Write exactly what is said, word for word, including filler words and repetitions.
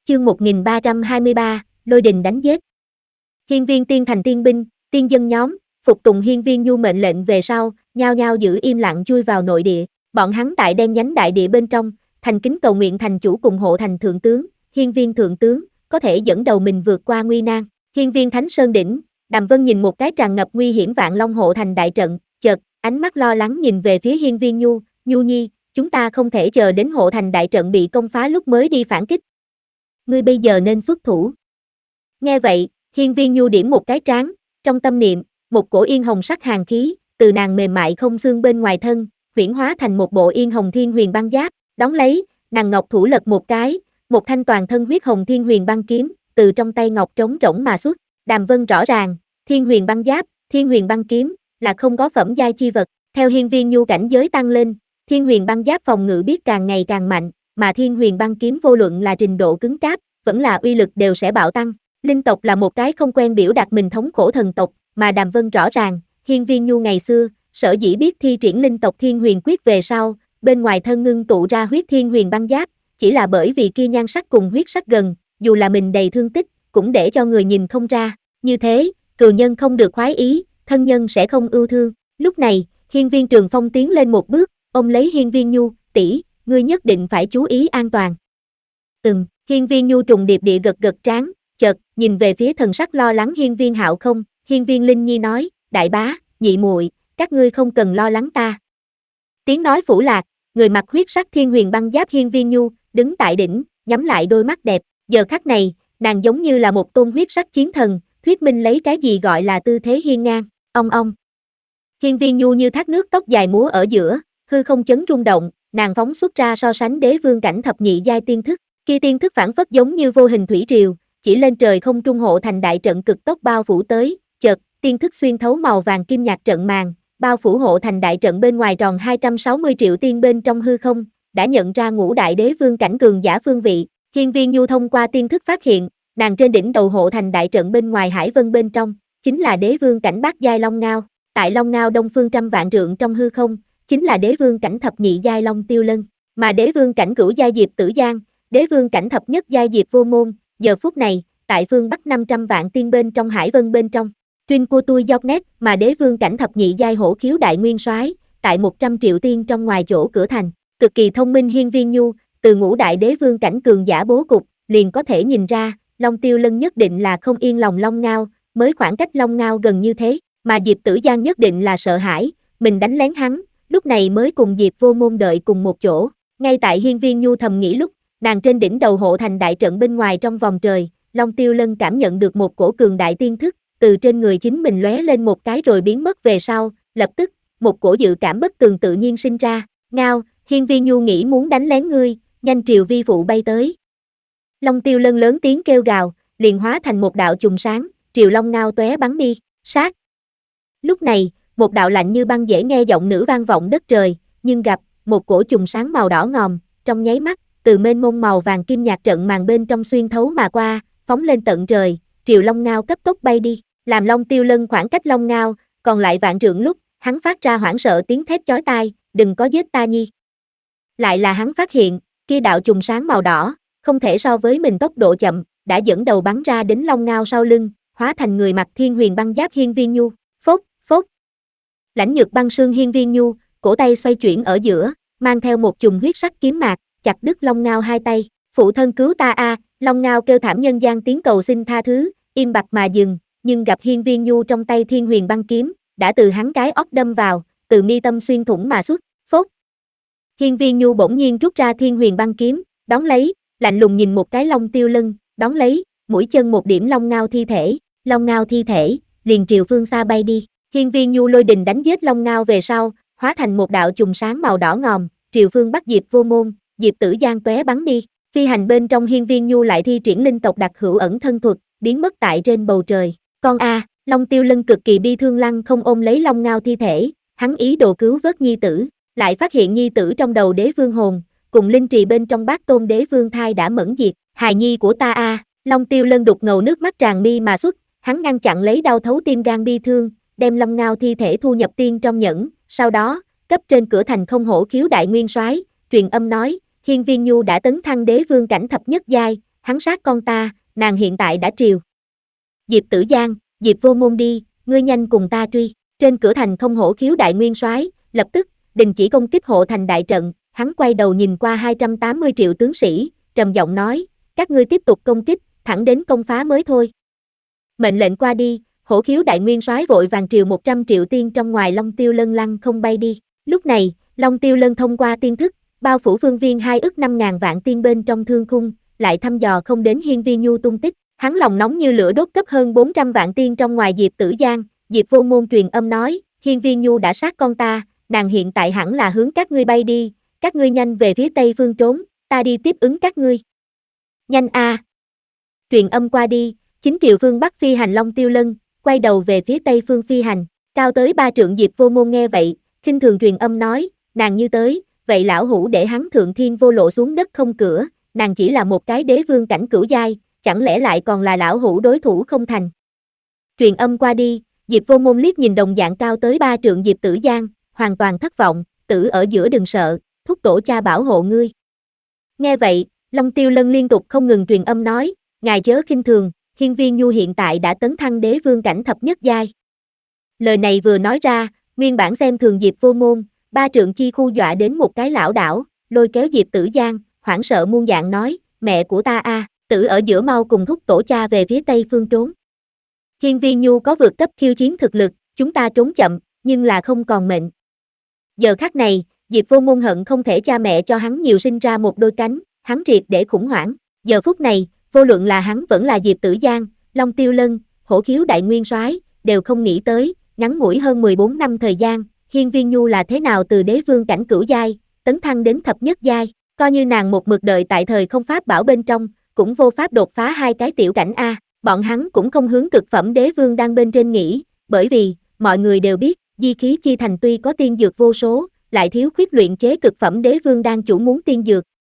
Chương một nghìn ba trăm hai mươi ba, Lôi đình đánh giết. Hiên viên tiên thành tiên binh, tiên dân nhóm, phục tùng hiên viên nhu mệnh lệnh về sau, nhao nhao giữ im lặng chui vào nội địa. Bọn hắn tại đen nhánh đại địa bên trong, thành kính cầu nguyện thành chủ cùng hộ thành thượng tướng, hiên viên thượng tướng, có thể dẫn đầu mình vượt qua nguy nan. Hiên viên thánh sơn đỉnh, Đàm Vân nhìn một cái tràn ngập nguy hiểm vạn long hộ thành đại trận, chợt, ánh mắt lo lắng nhìn về phía hiên viên nhu, nhu nhi, chúng ta không thể chờ đến hộ thành đại trận bị công phá lúc mới đi phản kích. Ngươi bây giờ nên xuất thủ. Nghe vậy, hiên viên nhu điểm một cái trán, trong tâm niệm, một cổ yên hồng sắc hàn khí, từ nàng mềm mại không xương bên ngoài thân, huyễn hóa thành một bộ yên hồng thiên huyền băng giáp, đón lấy, nàng ngọc thủ lật một cái, một thanh toàn thân huyết hồng thiên huyền băng kiếm, từ trong tay ngọc trống rỗng mà xuất. Đàm Vân rõ ràng, thiên huyền băng giáp, thiên huyền băng kiếm, là không có phẩm giai chi vật, theo hiên viên nhu cảnh giới tăng lên, thiên huyền băng giáp phòng ngự biết càng ngày càng mạnh, mà thiên huyền băng kiếm vô luận là trình độ cứng cáp, vẫn là uy lực đều sẽ bạo tăng. Linh tộc là một cái không quen biểu đạt mình thống khổ thần tộc, mà Đàm Vân rõ ràng, hiên viên nhu ngày xưa, sở dĩ biết thi triển linh tộc thiên huyền quyết về sau, bên ngoài thân ngưng tụ ra huyết thiên huyền băng giáp, chỉ là bởi vì kia nhan sắc cùng huyết sắc gần, dù là mình đầy thương tích, cũng để cho người nhìn không ra, như thế, cừu nhân không được khoái ý, thân nhân sẽ không ưu thương. Lúc này, hiên viên Trường Phong tiến lên một bước, ôm lấy hiên viên nhu, tỷ, ngươi nhất định phải chú ý an toàn. Ừm, hiên viên nhu trùng điệp địa gật gật trán, chợt, nhìn về phía thần sắc lo lắng hiên viên Hạo không, hiên viên Linh Nhi nói, đại bá, nhị muội, các ngươi không cần lo lắng ta. Tiếng nói phủ lạc, người mặc huyết sắc thiên huyền băng giáp hiên viên nhu, đứng tại đỉnh, nhắm lại đôi mắt đẹp, giờ khắc này, nàng giống như là một tôn huyết sắc chiến thần, thuyết minh lấy cái gì gọi là tư thế hiên ngang, ong ong. Hiên viên nhu như thác nước tóc dài múa ở giữa, hư không chấn rung động, nàng phóng xuất ra so sánh đế vương cảnh thập nhị giai tiên thức, kia tiên thức phản phất giống như vô hình thủy triều, chỉ lên trời không trung hộ thành đại trận cực tốc bao phủ tới, chợt, tiên thức xuyên thấu màu vàng kim nhạt trận màn, bao phủ hộ thành đại trận bên ngoài tròn hai trăm sáu mươi triệu tiên bên trong hư không, đã nhận ra ngũ đại đế vương cảnh cường giả phương vị. Hiên viên nhu thông qua tiên thức phát hiện, nàng trên đỉnh đầu hộ thành đại trận bên ngoài hải vân bên trong, chính là đế vương cảnh bát giai long ngao, tại long ngao đông phương trăm vạn trượng trong hư không, chính là đế vương cảnh thập nhị giai long tiêu lân, mà đế vương cảnh cửu giai diệp tử giang, đế vương cảnh thập nhất giai diệp vô môn, giờ phút này, tại phương bắc năm trăm vạn tiên bên trong hải vân bên trong, Tuyên của tôi dọc nét, mà đế vương cảnh thập nhị giai hổ khiếu đại nguyên soái, tại một trăm triệu tiên trong ngoài chỗ cửa thành, cực kỳ thông minh hiên viên nhu, từ ngũ đại đế vương cảnh cường giả bố cục, liền có thể nhìn ra, Long Tiêu Lân nhất định là không yên lòng Long Ngao, mới khoảng cách Long Ngao gần như thế, mà Diệp Tử Giang nhất định là sợ hãi, mình đánh lén hắn, lúc này mới cùng Diệp Vô Môn đợi cùng một chỗ. Ngay tại hiên viên nhu thầm nghĩ lúc, nàng trên đỉnh đầu hộ thành đại trận bên ngoài trong vòng trời, Long Tiêu Lân cảm nhận được một cổ cường đại tiên thức, từ trên người chính mình lóe lên một cái rồi biến mất về sau, lập tức, một cổ dự cảm bất tường tự nhiên sinh ra, Ngao, hiên viên nhu nghĩ muốn đánh lén ngươi, nhanh triều vi phụ bay tới. Long Tiêu Lân lớn tiếng kêu gào, liền hóa thành một đạo chùm sáng, triều Long Ngao tóe bắn đi, sát. Lúc này, một đạo lạnh như băng dễ nghe giọng nữ vang vọng đất trời, nhưng gặp, một cổ chùm sáng màu đỏ ngòm, trong nháy mắt, từ mênh mông màu vàng kim nhạt trận màn bên trong xuyên thấu mà qua, phóng lên tận trời, triều Long Ngao cấp tốc bay đi, làm Long Tiêu Lân khoảng cách Long Ngao, còn lại vạn trượng lúc, hắn phát ra hoảng sợ tiếng thét chói tai, đừng có giết ta nhi. Lại là hắn phát hiện, kia đạo chùm sáng màu đỏ, không thể so với mình tốc độ chậm, đã dẫn đầu bắn ra đến Long Ngao sau lưng, hóa thành người mặc thiên huyền băng giáp hiên viên nhu, phốt, phốt. Lãnh nhược băng sương hiên viên nhu, cổ tay xoay chuyển ở giữa, mang theo một chùm huyết sắc kiếm mạc, chặt đứt Long Ngao hai tay, phụ thân cứu ta a, Long Ngao kêu thảm nhân gian tiếng cầu xin tha thứ, im bặt mà dừng, nhưng gặp hiên viên nhu trong tay thiên huyền băng kiếm, đã từ hắn cái óc đâm vào, từ mi tâm xuyên thủng mà xuất, phốt. Hiên viên nhu bỗng nhiên rút ra thiên huyền băng kiếm, đón lấy, lạnh lùng nhìn một cái Long Tiêu Lân, đón lấy, mũi chân một điểm Long Ngao thi thể, Long Ngao thi thể, liền triều phương xa bay đi. Hiên viên nhu lôi đình đánh giết Long Ngao về sau, hóa thành một đạo chùm sáng màu đỏ ngòm, triều phương bắt Diệp Vô Môn, Diệp Tử Giang tóe bắn đi. Phi hành bên trong hiên viên nhu lại thi triển linh tộc đặc hữu ẩn thân thuật, biến mất tại trên bầu trời. Con a, Long Tiêu Lân cực kỳ bi thương lăng không ôm lấy Long Ngao thi thể, hắn ý đồ cứu vớt nhi tử, lại phát hiện nhi tử trong đầu đế vương hồn, cùng linh trì bên trong bát tôn đế vương thai đã mẫn diệt, hài nhi của ta a, Long Tiêu Lân đục ngầu nước mắt tràn mi mà xuất, hắn ngăn chặn lấy đau thấu tim gan bi thương, đem Long Ngao thi thể thu nhập tiên trong nhẫn, sau đó, cấp trên cửa thành không hổ khiếu đại nguyên soái, truyền âm nói, hiên viên nhu đã tấn thăng đế vương cảnh thập nhất giai, hắn sát con ta, nàng hiện tại đã triều. Diệp Tử Giang, Diệp Vô Môn đi, ngươi nhanh cùng ta truy. Trên cửa thành không hổ khiếu đại nguyên soái, lập tức đình chỉ công kích hộ thành đại trận, hắn quay đầu nhìn qua hai trăm tám mươi triệu tướng sĩ, trầm giọng nói, các ngươi tiếp tục công kích, thẳng đến công phá mới thôi. Mệnh lệnh qua đi, hổ khiếu đại nguyên soái vội vàng triều một trăm triệu tiên trong ngoài Long Tiêu Lân lăng không bay đi. Lúc này, Long Tiêu Lân thông qua tiên thức, bao phủ phương viên hai ức năm ngàn vạn tiên bên trong thương khung, lại thăm dò không đến Hiên Viên Nhu tung tích. Hắn lòng nóng như lửa đốt cấp hơn bốn trăm vạn tiên trong ngoài Diệp Tử Giang, Diệp Vô Môn truyền âm nói, Hiên Viên Nhu đã sát con ta, nàng hiện tại hẳn là hướng các ngươi bay đi, các ngươi nhanh về phía tây phương trốn, ta đi tiếp ứng các ngươi. Nhanh a! Truyền âm qua đi, chính triệu phương Bắc phi hành Long Tiêu Lân, quay đầu về phía tây phương phi hành, cao tới ba trượng Diệp Vô Môn nghe vậy, khinh thường truyền âm nói, nàng như tới, vậy lão hủ để hắn thượng thiên vô lộ xuống đất không cửa, nàng chỉ là một cái đế vương cảnh cửu giai, chẳng lẽ lại còn là lão hủ đối thủ không thành. Truyền âm qua đi, Diệp Vô Môn liếc nhìn đồng dạng cao tới ba trượng Diệp Tử Giang, hoàn toàn thất vọng, tử ở giữa đừng sợ, thúc tổ cha bảo hộ ngươi. Nghe vậy, Long Tiêu Lân liên tục không ngừng truyền âm nói, ngài chớ khinh thường, Hiên Viên Nhu hiện tại đã tấn thăng đế vương cảnh thập nhất giai. Lời này vừa nói ra, nguyên bản xem thường Diệp Vô Môn, ba trượng chi khu dọa đến một cái lảo đảo, lôi kéo Diệp Tử Giang, hoảng sợ muôn dạng nói, mẹ của ta a, tử ở giữa mau cùng thúc tổ cha về phía tây phương trốn. Hiên Viên Nhu có vượt cấp khiêu chiến thực lực, chúng ta trốn chậm, nhưng là không còn mệnh. Giờ khắc này, Diệp Vô Môn hận không thể cha mẹ cho hắn nhiều sinh ra một đôi cánh, hắn triệt để khủng hoảng. Giờ phút này, vô luận là hắn vẫn là Diệp Tử Giang, Long Tiêu Lân, hổ khiếu đại nguyên soái, đều không nghĩ tới, ngắn ngủi hơn mười bốn năm thời gian, Hiên Viên Nhu là thế nào từ đế vương cảnh cửu giai, tấn thăng đến thập nhất giai, coi như nàng một mực đợi tại thời không pháp bảo bên trong, cũng vô pháp đột phá hai cái tiểu cảnh a. Bọn hắn cũng không hướng cực phẩm đế vương đang bên trên nghĩ, bởi vì, mọi người đều biết, Di Khí Chi Thành tuy có tiên dược vô số, lại thiếu khuyết luyện chế cực phẩm đế vương đang chủ muốn tiên dược,